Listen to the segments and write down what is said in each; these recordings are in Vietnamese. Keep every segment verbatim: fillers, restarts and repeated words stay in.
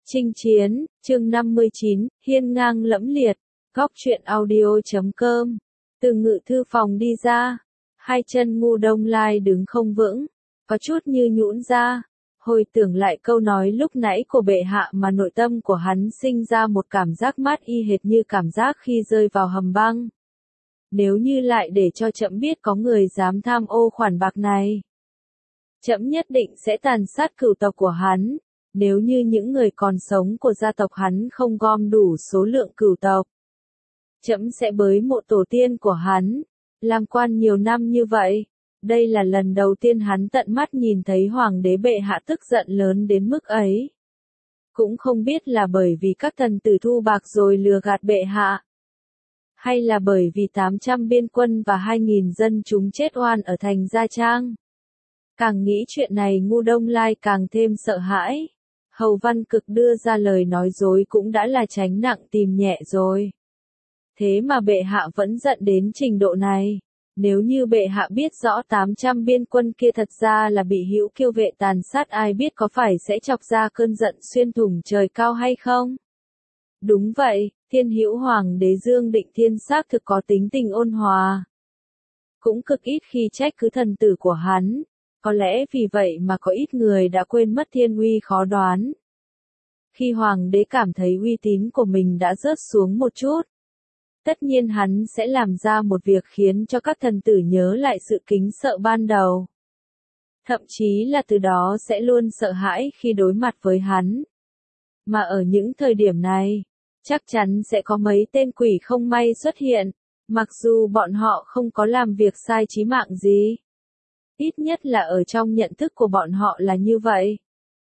Chinh chiến, chương năm mươi chín, hiên ngang lẫm liệt, góc truyện audio chấm com. Từ ngự thư phòng đi ra, hai chân Ngu Đông Lai đứng không vững, có chút như nhũn ra, hồi tưởng lại câu nói lúc nãy của bệ hạ mà nội tâm của hắn sinh ra một cảm giác mát y hệt như cảm giác khi rơi vào hầm băng. Nếu như lại để cho trẫm biết có người dám tham ô khoản bạc này, trẫm nhất định sẽ tàn sát cửu tộc của hắn. Nếu như những người còn sống của gia tộc hắn không gom đủ số lượng cửu tộc, trẫm sẽ bới mộ tổ tiên của hắn. Làm quan nhiều năm như vậy, đây là lần đầu tiên hắn tận mắt nhìn thấy hoàng đế bệ hạ tức giận lớn đến mức ấy. Cũng không biết là bởi vì các thần tử thu bạc rồi lừa gạt bệ hạ, hay là bởi vì tám trăm biên quân và hai nghìn dân chúng chết oan ở thành Gia Trang. Càng nghĩ chuyện này Ngu Đông Lai càng thêm sợ hãi. Hầu Văn Cực đưa ra lời nói dối cũng đã là tránh nặng tìm nhẹ rồi. Thế mà bệ hạ vẫn giận đến trình độ này. Nếu như bệ hạ biết rõ tám trăm biên quân kia thật ra là bị Hữu Kiêu vệ tàn sát, ai biết có phải sẽ chọc ra cơn giận xuyên thủng trời cao hay không? Đúng vậy, Thiên Hữu Hoàng đế Dương Định Thiên xác thực có tính tình ôn hòa, cũng cực ít khi trách cứ thần tử của hắn. Có lẽ vì vậy mà có ít người đã quên mất thiên uy khó đoán. Khi hoàng đế cảm thấy uy tín của mình đã rớt xuống một chút, tất nhiên hắn sẽ làm ra một việc khiến cho các thần tử nhớ lại sự kính sợ ban đầu. Thậm chí là từ đó sẽ luôn sợ hãi khi đối mặt với hắn. Mà ở những thời điểm này, chắc chắn sẽ có mấy tên quỷ không may xuất hiện, mặc dù bọn họ không có làm việc sai chí mạng gì. Ít nhất là ở trong nhận thức của bọn họ là như vậy.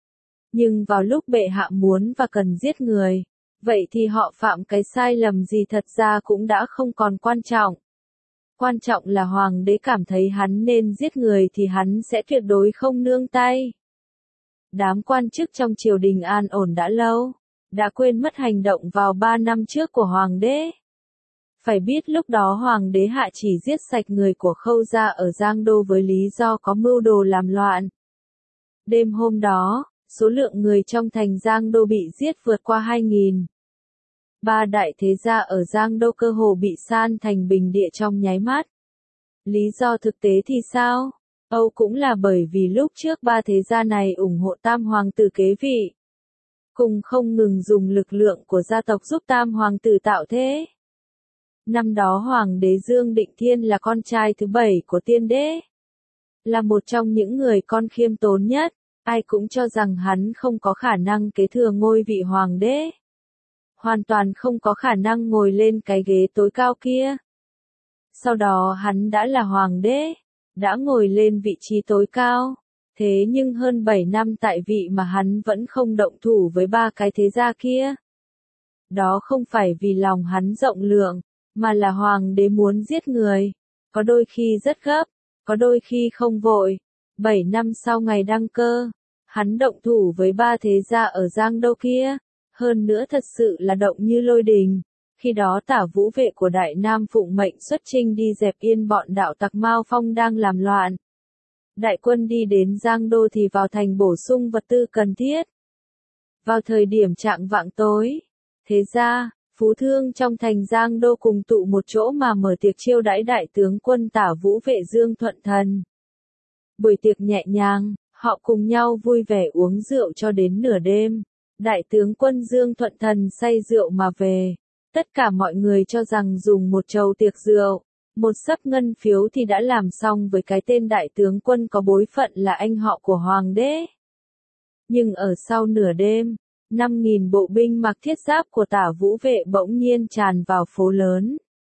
Nhưng vào lúc bệ hạ muốn và cần giết người, vậy thì họ phạm cái sai lầm gì thật ra cũng đã không còn quan trọng. Quan trọng là hoàng đế cảm thấy hắn nên giết người thì hắn sẽ tuyệt đối không nương tay. Đám quan chức trong triều đình an ổn đã lâu, đã quên mất hành động vào ba năm trước của hoàng đế. Phải biết lúc đó hoàng đế hạ chỉ giết sạch người của Khâu gia ở Giang Đô với lý do có mưu đồ làm loạn. Đêm hôm đó, số lượng người trong thành Giang Đô bị giết vượt qua hai nghìn. Ba đại thế gia ở Giang Đô cơ hồ bị san thành bình địa trong nháy mắt. Lý do thực tế thì sao? Âu cũng là bởi vì lúc trước ba thế gia này ủng hộ tam hoàng tử kế vị, cùng không ngừng dùng lực lượng của gia tộc giúp tam hoàng tử tạo thế. Năm đó Hoàng đế Dương Định Thiên là con trai thứ bảy của tiên đế, là một trong những người con khiêm tốn nhất, ai cũng cho rằng hắn không có khả năng kế thừa ngôi vị hoàng đế. Hoàn toàn không có khả năng ngồi lên cái ghế tối cao kia. Sau đó hắn đã là hoàng đế, đã ngồi lên vị trí tối cao, thế nhưng hơn bảy năm tại vị mà hắn vẫn không động thủ với ba cái thế gia kia. Đó không phải vì lòng hắn rộng lượng, mà là hoàng đế muốn giết người, có đôi khi rất gấp, có đôi khi không vội. Bảy năm sau ngày đăng cơ, hắn động thủ với ba thế gia ở Giang Đô kia, hơn nữa thật sự là động như lôi đình. Khi đó Tả Vũ vệ của Đại Nam phụng mệnh xuất chinh đi dẹp yên bọn đạo tặc Mao Phong đang làm loạn. Đại quân đi đến Giang Đô thì vào thành bổ sung vật tư cần thiết. Vào thời điểm chạng vạng tối, thế gia, phú thương trong thành Giang Đô cùng tụ một chỗ mà mở tiệc chiêu đãi đại tướng quân Tả Vũ vệ Dương Thuận Thần. Buổi tiệc nhẹ nhàng, họ cùng nhau vui vẻ uống rượu cho đến nửa đêm. Đại tướng quân Dương Thuận Thần say rượu mà về. Tất cả mọi người cho rằng dùng một chầu tiệc rượu, một sấp ngân phiếu thì đã làm xong với cái tên đại tướng quân có bối phận là anh họ của hoàng đế. Nhưng ở sau nửa đêm, năm nghìn bộ binh mặc thiết giáp của Tả Vũ vệ bỗng nhiên tràn vào phố lớn,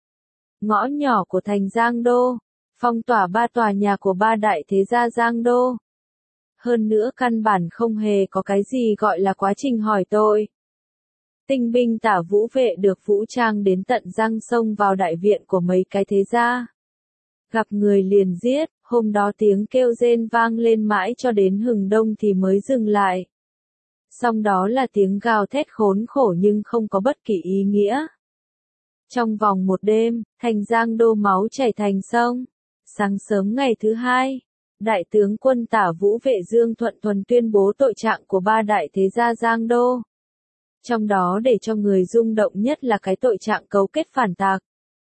ngõ nhỏ của thành Giang Đô, phong tỏa ba tòa nhà của ba đại thế gia Giang Đô. Hơn nữa căn bản không hề có cái gì gọi là quá trình hỏi tội. Tinh binh Tả Vũ vệ được vũ trang đến tận răng sông vào đại viện của mấy cái thế gia. Gặp người liền giết, hôm đó tiếng kêu rên vang lên mãi cho đến hừng đông thì mới dừng lại. Xong đó là tiếng gào thét khốn khổ nhưng không có bất kỳ ý nghĩa. Trong vòng một đêm, thành Giang Đô máu chảy thành sông. Sáng sớm ngày thứ hai, đại tướng quân Tả Vũ vệ Dương Thuận Thuần tuyên bố tội trạng của ba đại thế gia Giang Đô. Trong đó để cho người rung động nhất là cái tội trạng cấu kết phản tặc.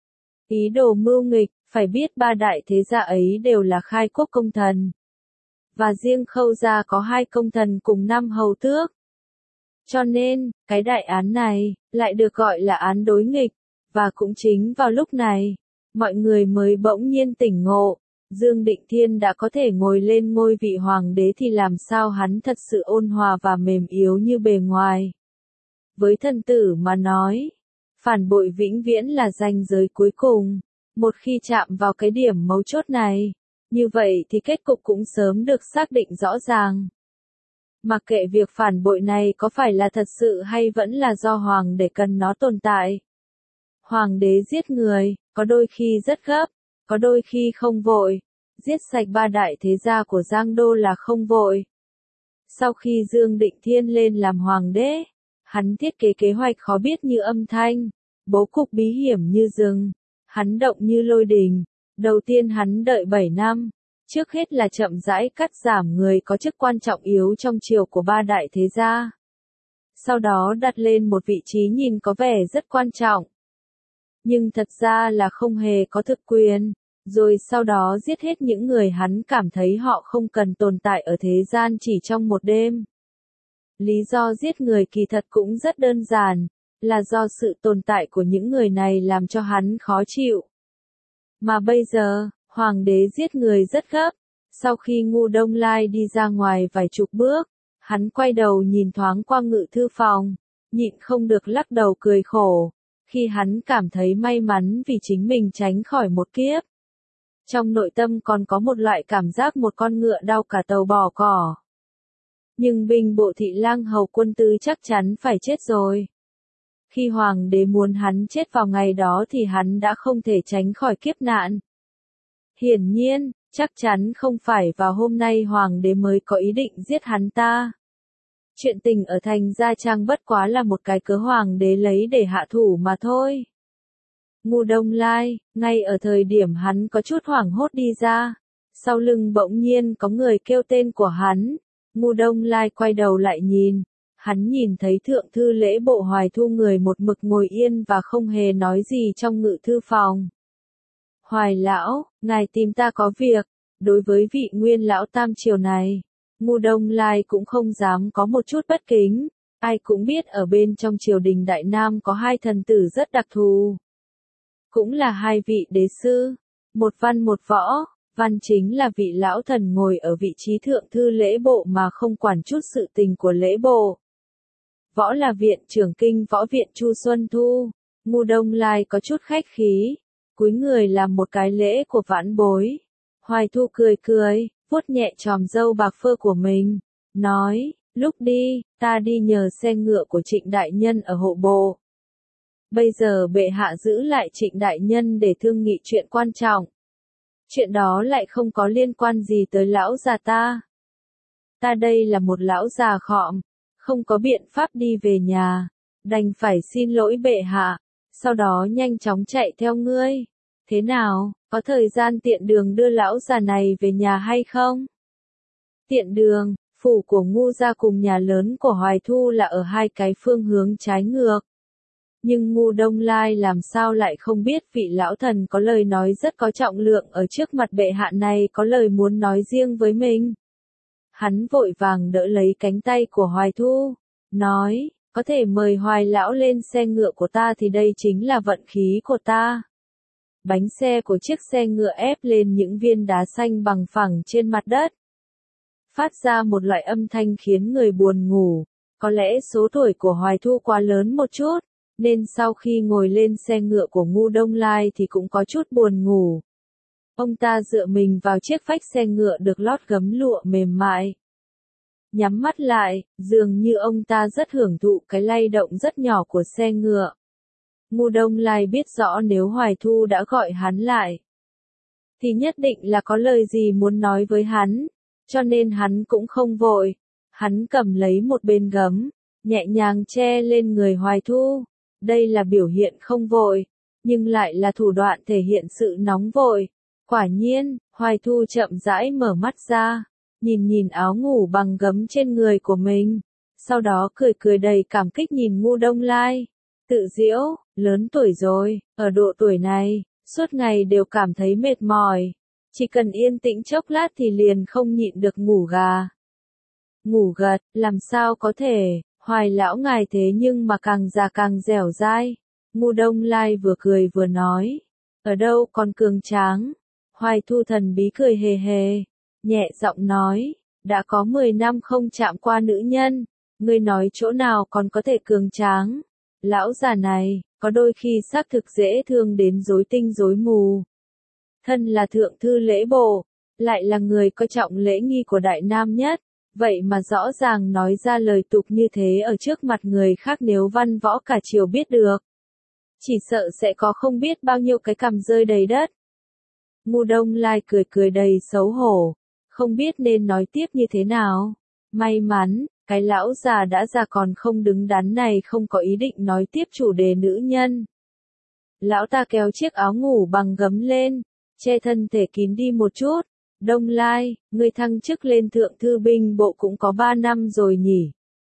Ý đồ mưu nghịch, phải biết ba đại thế gia ấy đều là khai quốc công thần. Và riêng Khâu gia có hai công thần cùng năm hầu tước. Cho nên, cái đại án này, lại được gọi là án đối nghịch, và cũng chính vào lúc này, mọi người mới bỗng nhiên tỉnh ngộ, Dương Định Thiên đã có thể ngồi lên ngôi vị hoàng đế thì làm sao hắn thật sự ôn hòa và mềm yếu như bề ngoài. Với thần tử mà nói, phản bội vĩnh viễn là ranh giới cuối cùng, một khi chạm vào cái điểm mấu chốt này, như vậy thì kết cục cũng sớm được xác định rõ ràng. Mặc kệ việc phản bội này có phải là thật sự hay vẫn là do hoàng đế cần nó tồn tại. Hoàng đế giết người, có đôi khi rất gấp, có đôi khi không vội. Giết sạch ba đại thế gia của Giang Đô là không vội. Sau khi Dương Định Thiên lên làm hoàng đế, hắn thiết kế kế hoạch khó biết như âm thanh, bố cục bí hiểm như rừng, hắn động như lôi đình. Đầu tiên hắn đợi bảy năm, trước hết là chậm rãi cắt giảm người có chức quan trọng yếu trong triều của ba đại thế gia. Sau đó đặt lên một vị trí nhìn có vẻ rất quan trọng. Nhưng thật ra là không hề có thực quyền, rồi sau đó giết hết những người hắn cảm thấy họ không cần tồn tại ở thế gian chỉ trong một đêm. Lý do giết người kỳ thật cũng rất đơn giản, là do sự tồn tại của những người này làm cho hắn khó chịu. Mà bây giờ, hoàng đế giết người rất gấp, sau khi Ngô Đông Lai đi ra ngoài vài chục bước, hắn quay đầu nhìn thoáng qua ngự thư phòng, nhịn không được lắc đầu cười khổ, khi hắn cảm thấy may mắn vì chính mình tránh khỏi một kiếp. Trong nội tâm còn có một loại cảm giác một con ngựa đau cả tàu bỏ cỏ. Nhưng binh bộ thị lang hầu quân tư chắc chắn phải chết rồi. Khi hoàng đế muốn hắn chết vào ngày đó thì hắn đã không thể tránh khỏi kiếp nạn. Hiển nhiên, chắc chắn không phải vào hôm nay hoàng đế mới có ý định giết hắn ta. Chuyện tình ở thành Gia Trang bất quá là một cái cớ hoàng đế lấy để hạ thủ mà thôi. Ngô Đông Lai, ngay ở thời điểm hắn có chút hoảng hốt đi ra, sau lưng bỗng nhiên có người kêu tên của hắn. Ngô Đông Lai quay đầu lại nhìn, hắn nhìn thấy thượng thư lễ bộ Hoài Thu người một mực ngồi yên và không hề nói gì trong ngự thư phòng. Hoài lão, ngài tìm ta có việc. Đối với vị nguyên lão tam triều này, Ngô Đông Lai cũng không dám có một chút bất kính. Ai cũng biết ở bên trong triều đình Đại Nam có hai thần tử rất đặc thù. Cũng là hai vị đế sư, một văn một võ. Văn chính là vị lão thần ngồi ở vị trí thượng thư lễ bộ mà không quản chút sự tình của lễ bộ. Võ là viện trưởng kinh võ viện Chu Xuân Thu. Ngô Đông Lai có chút khách khí, cúi người làm một cái lễ của vãn bối. Hoài Thu cười cười, vuốt nhẹ chòm râu bạc phơ của mình, nói, lúc đi, ta đi nhờ xe ngựa của Trịnh đại nhân ở hộ bộ. Bây giờ bệ hạ giữ lại Trịnh đại nhân để thương nghị chuyện quan trọng. Chuyện đó lại không có liên quan gì tới lão già ta. Ta đây là một lão già khọm, không có biện pháp đi về nhà, đành phải xin lỗi bệ hạ, sau đó nhanh chóng chạy theo ngươi. Thế nào, có thời gian tiện đường đưa lão già này về nhà hay không? Tiện đường, phủ của Ngô gia cùng nhà lớn của Hoài Thu là ở hai cái phương hướng trái ngược. Nhưng Ngô Đông Lai làm sao lại không biết vị lão thần có lời nói rất có trọng lượng ở trước mặt bệ hạ này có lời muốn nói riêng với mình. Hắn vội vàng đỡ lấy cánh tay của Hoài Thu, nói, có thể mời Hoài lão lên xe ngựa của ta thì đây chính là vận khí của ta. Bánh xe của chiếc xe ngựa ép lên những viên đá xanh bằng phẳng trên mặt đất, phát ra một loại âm thanh khiến người buồn ngủ. Có lẽ số tuổi của Hoài Thu quá lớn một chút, nên sau khi ngồi lên xe ngựa của Ngô Đông Lai thì cũng có chút buồn ngủ. Ông ta dựa mình vào chiếc phách xe ngựa được lót gấm lụa mềm mại. Nhắm mắt lại, dường như ông ta rất hưởng thụ cái lay động rất nhỏ của xe ngựa. Ngô Đông Lai biết rõ nếu Hoài Thu đã gọi hắn lại, thì nhất định là có lời gì muốn nói với hắn, cho nên hắn cũng không vội. Hắn cầm lấy một bên gấm, nhẹ nhàng che lên người Hoài Thu. Đây là biểu hiện không vội, nhưng lại là thủ đoạn thể hiện sự nóng vội. Quả nhiên, Hoài Thu chậm rãi mở mắt ra, nhìn nhìn áo ngủ bằng gấm trên người của mình, sau đó cười cười đầy cảm kích nhìn Ngu Đông Lai. Tự giễu, lớn tuổi rồi, ở độ tuổi này, suốt ngày đều cảm thấy mệt mỏi. Chỉ cần yên tĩnh chốc lát thì liền không nhịn được ngủ gà. Ngủ gật, làm sao có thể, Hoài lão ngài thế nhưng mà càng già càng dẻo dai. Ngu Đông Lai vừa cười vừa nói, ở đâu còn cường tráng. Hoài Thu thần bí cười hề hề, nhẹ giọng nói, đã có mười năm không chạm qua nữ nhân, ngươi nói chỗ nào còn có thể cường tráng. Lão già này, có đôi khi xác thực dễ thương đến rối tinh rối mù. Thân là thượng thư lễ bộ, lại là người có trọng lễ nghi của Đại Nam nhất, vậy mà rõ ràng nói ra lời tục như thế ở trước mặt người khác nếu văn võ cả triều biết được. Chỉ sợ sẽ có không biết bao nhiêu cái cằm rơi đầy đất. Ngu Đông Lai cười cười đầy xấu hổ, không biết nên nói tiếp như thế nào. May mắn, cái lão già đã già còn không đứng đắn này không có ý định nói tiếp chủ đề nữ nhân. Lão ta kéo chiếc áo ngủ bằng gấm lên, che thân thể kín đi một chút. Đông Lai, ngươi thăng chức lên thượng thư binh bộ cũng có ba năm rồi nhỉ?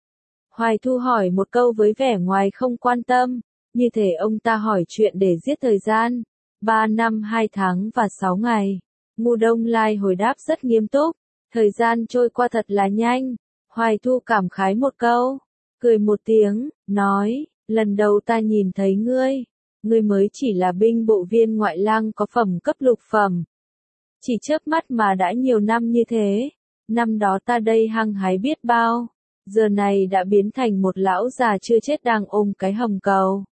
Hoài Thu hỏi một câu với vẻ ngoài không quan tâm, như thể ông ta hỏi chuyện để giết thời gian. Ba năm hai tháng và sáu ngày. Ngu Đông Lai hồi đáp rất nghiêm túc, thời gian trôi qua thật là nhanh. Hoài Thu cảm khái một câu, cười một tiếng, nói, lần đầu ta nhìn thấy ngươi, ngươi mới chỉ là binh bộ viên ngoại lang có phẩm cấp lục phẩm. Chỉ chớp mắt mà đã nhiều năm như thế, năm đó ta đây hăng hái biết bao, giờ này đã biến thành một lão già chưa chết đang ôm cái hồng cầu.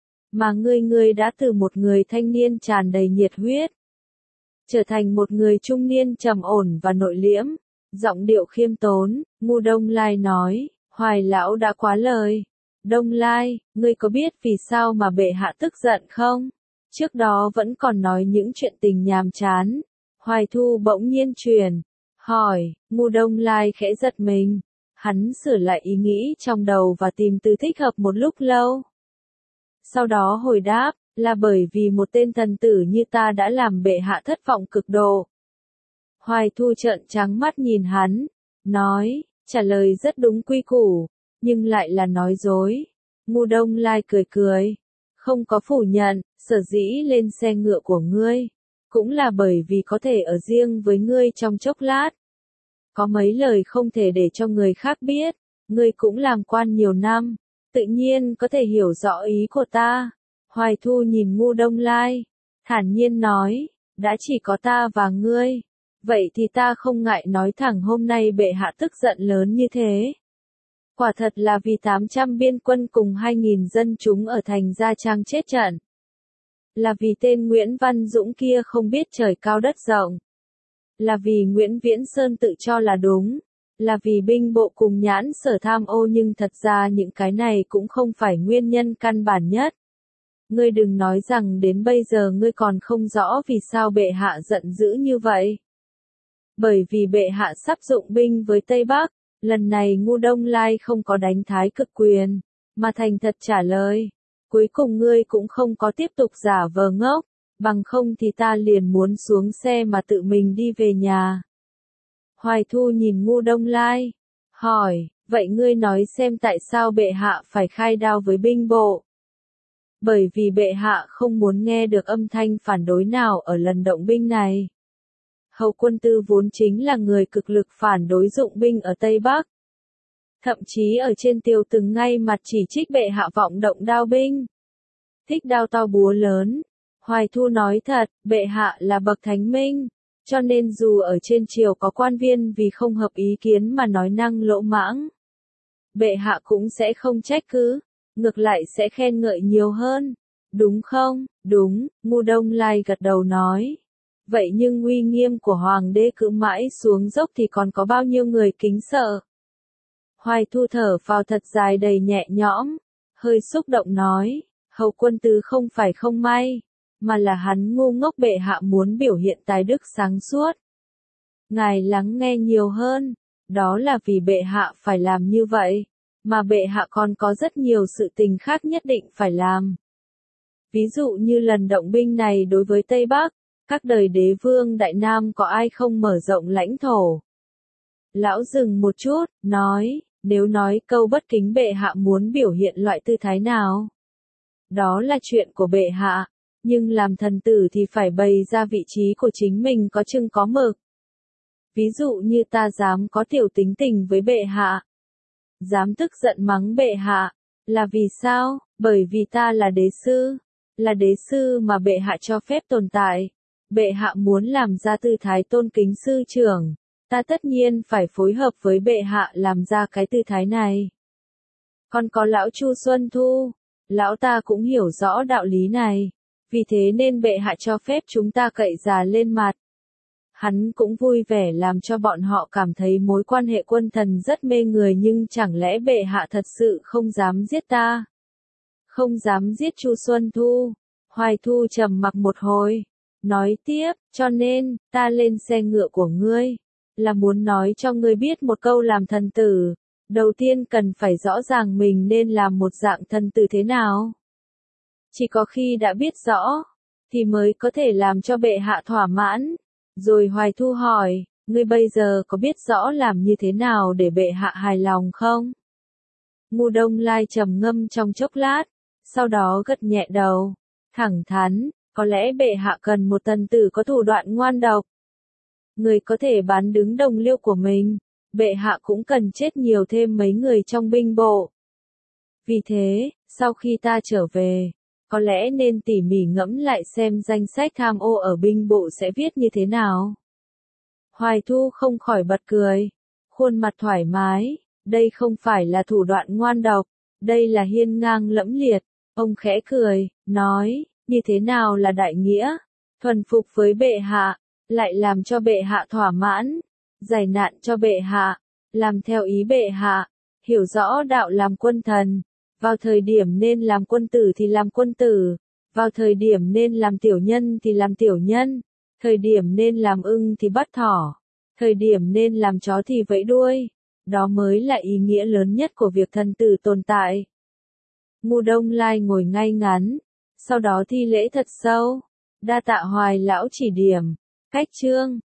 Mà ngươi ngươi đã từ một người thanh niên tràn đầy nhiệt huyết, trở thành một người trung niên trầm ổn và nội liễm, giọng điệu khiêm tốn. Ngu Đông Lai nói, Hoài lão đã quá lời. Đông Lai, ngươi có biết vì sao mà bệ hạ tức giận không? Trước đó vẫn còn nói những chuyện tình nhàm chán. Hoài Thu bỗng nhiên truyền, hỏi, Ngu Đông Lai khẽ giật mình. Hắn sửa lại ý nghĩ trong đầu và tìm từ thích hợp một lúc lâu. Sau đó hồi đáp, là bởi vì một tên thần tử như ta đã làm bệ hạ thất vọng cực độ. Hoài Thu trợn trắng mắt nhìn hắn, nói, trả lời rất đúng quy củ, nhưng lại là nói dối. Ngu Đông Lai cười cười, không có phủ nhận, sở dĩ lên xe ngựa của ngươi, cũng là bởi vì có thể ở riêng với ngươi trong chốc lát. Có mấy lời không thể để cho người khác biết, ngươi cũng làm quan nhiều năm, tự nhiên có thể hiểu rõ ý của ta. Hoài Thu nhìn Ngu Đông Lai, thản nhiên nói, đã chỉ có ta và ngươi, vậy thì ta không ngại nói thẳng hôm nay bệ hạ tức giận lớn như thế. Quả thật là vì tám trăm biên quân cùng hai nghìn dân chúng ở thành Gia Trang chết trận. Là vì tên Nguyễn Văn Dũng kia không biết trời cao đất rộng. Là vì Nguyễn Viễn Sơn tự cho là đúng. Là vì binh bộ cùng nhãn sở tham ô, nhưng thật ra những cái này cũng không phải nguyên nhân căn bản nhất. Ngươi đừng nói rằng đến bây giờ ngươi còn không rõ vì sao bệ hạ giận dữ như vậy. Bởi vì bệ hạ sắp dụng binh với Tây Bắc, lần này Ngu Đông Lai không có đánh thái cực quyền, mà thành thật trả lời. Cuối cùng ngươi cũng không có tiếp tục giả vờ ngốc, bằng không thì ta liền muốn xuống xe mà tự mình đi về nhà. Hoài Thu nhìn Ngu Đông Lai, hỏi, vậy ngươi nói xem tại sao bệ hạ phải khai đao với binh bộ? Bởi vì bệ hạ không muốn nghe được âm thanh phản đối nào ở lần động binh này. Hầu Quân Tư vốn chính là người cực lực phản đối dụng binh ở Tây Bắc. Thậm chí ở trên tiều từng ngay mặt chỉ trích bệ hạ vọng động đao binh. Thích đao to búa lớn. Hoài Thu nói thật, bệ hạ là bậc thánh minh, cho nên dù ở trên triều có quan viên vì không hợp ý kiến mà nói năng lỗ mãng, bệ hạ cũng sẽ không trách cứ, ngược lại sẽ khen ngợi nhiều hơn. Đúng không? Đúng, Ngu Đông Lai gật đầu nói. Vậy nhưng uy nghiêm của hoàng đế cứ mãi xuống dốc thì còn có bao nhiêu người kính sợ? Hoài Thu thở vào thật dài đầy nhẹ nhõm, hơi xúc động nói, Hầu Quân Tư không phải không may, mà là hắn ngu ngốc, bệ hạ muốn biểu hiện tài đức sáng suốt. Ngài lắng nghe nhiều hơn, đó là vì bệ hạ phải làm như vậy, mà bệ hạ còn có rất nhiều sự tình khác nhất định phải làm. Ví dụ như lần động binh này đối với Tây Bắc, các đời đế vương Đại Nam có ai không mở rộng lãnh thổ? Lão dừng một chút, nói, Nếu nói câu bất kính bệ hạ muốn biểu hiện loại tư thái nào? Đó là chuyện của bệ hạ, nhưng làm thần tử thì phải bày ra vị trí của chính mình có chừng có mực. Ví dụ như ta dám có tiểu tính tình với bệ hạ, dám tức giận mắng bệ hạ, là vì sao? Bởi vì ta là đế sư, là đế sư mà bệ hạ cho phép tồn tại. Bệ hạ muốn làm ra tư thái tôn kính sư trưởng, ta tất nhiên phải phối hợp với bệ hạ làm ra cái tư thái này. Còn có lão Chu Xuân Thu, lão ta cũng hiểu rõ đạo lý này, vì thế nên bệ hạ cho phép chúng ta cậy già lên mặt. Hắn cũng vui vẻ làm cho bọn họ cảm thấy mối quan hệ quân thần rất mê người, nhưng chẳng lẽ bệ hạ thật sự không dám giết ta? Không dám giết Chu Xuân Thu? Hoài Thu trầm mặc một hồi, nói tiếp, cho nên, ta lên xe ngựa của ngươi, là muốn nói cho ngươi biết một câu làm thần tử. Đầu tiên cần phải rõ ràng mình nên làm một dạng thần tử thế nào. Chỉ có khi đã biết rõ, thì mới có thể làm cho bệ hạ thỏa mãn. Rồi Hoài Thu hỏi, ngươi bây giờ có biết rõ làm như thế nào để bệ hạ hài lòng không? Ngu Đông Lai trầm ngâm trong chốc lát, sau đó gật nhẹ đầu, thẳng thắn, có lẽ bệ hạ cần một thần tử có thủ đoạn ngoan độc. Người có thể bán đứng đồng liêu của mình, bệ hạ cũng cần chết nhiều thêm mấy người trong binh bộ. Vì thế, sau khi ta trở về, có lẽ nên tỉ mỉ ngẫm lại xem danh sách tham ô ở binh bộ sẽ viết như thế nào. Hoài Thu không khỏi bật cười, khuôn mặt thoải mái, đây không phải là thủ đoạn ngoan độc, đây là hiên ngang lẫm liệt. Ông khẽ cười, nói, như thế nào là đại nghĩa? Thuần phục với bệ hạ, lại làm cho bệ hạ thỏa mãn, giải nạn cho bệ hạ, làm theo ý bệ hạ, hiểu rõ đạo làm quân thần. Vào thời điểm nên làm quân tử thì làm quân tử, vào thời điểm nên làm tiểu nhân thì làm tiểu nhân, thời điểm nên làm ưng thì bắt thỏ, thời điểm nên làm chó thì vẫy đuôi. Đó mới là ý nghĩa lớn nhất của việc thần tử tồn tại. Ngu Đông Lai ngồi ngay ngắn, sau đó thi lễ thật sâu, đa tạ Hoài lão chỉ điểm. Cách chương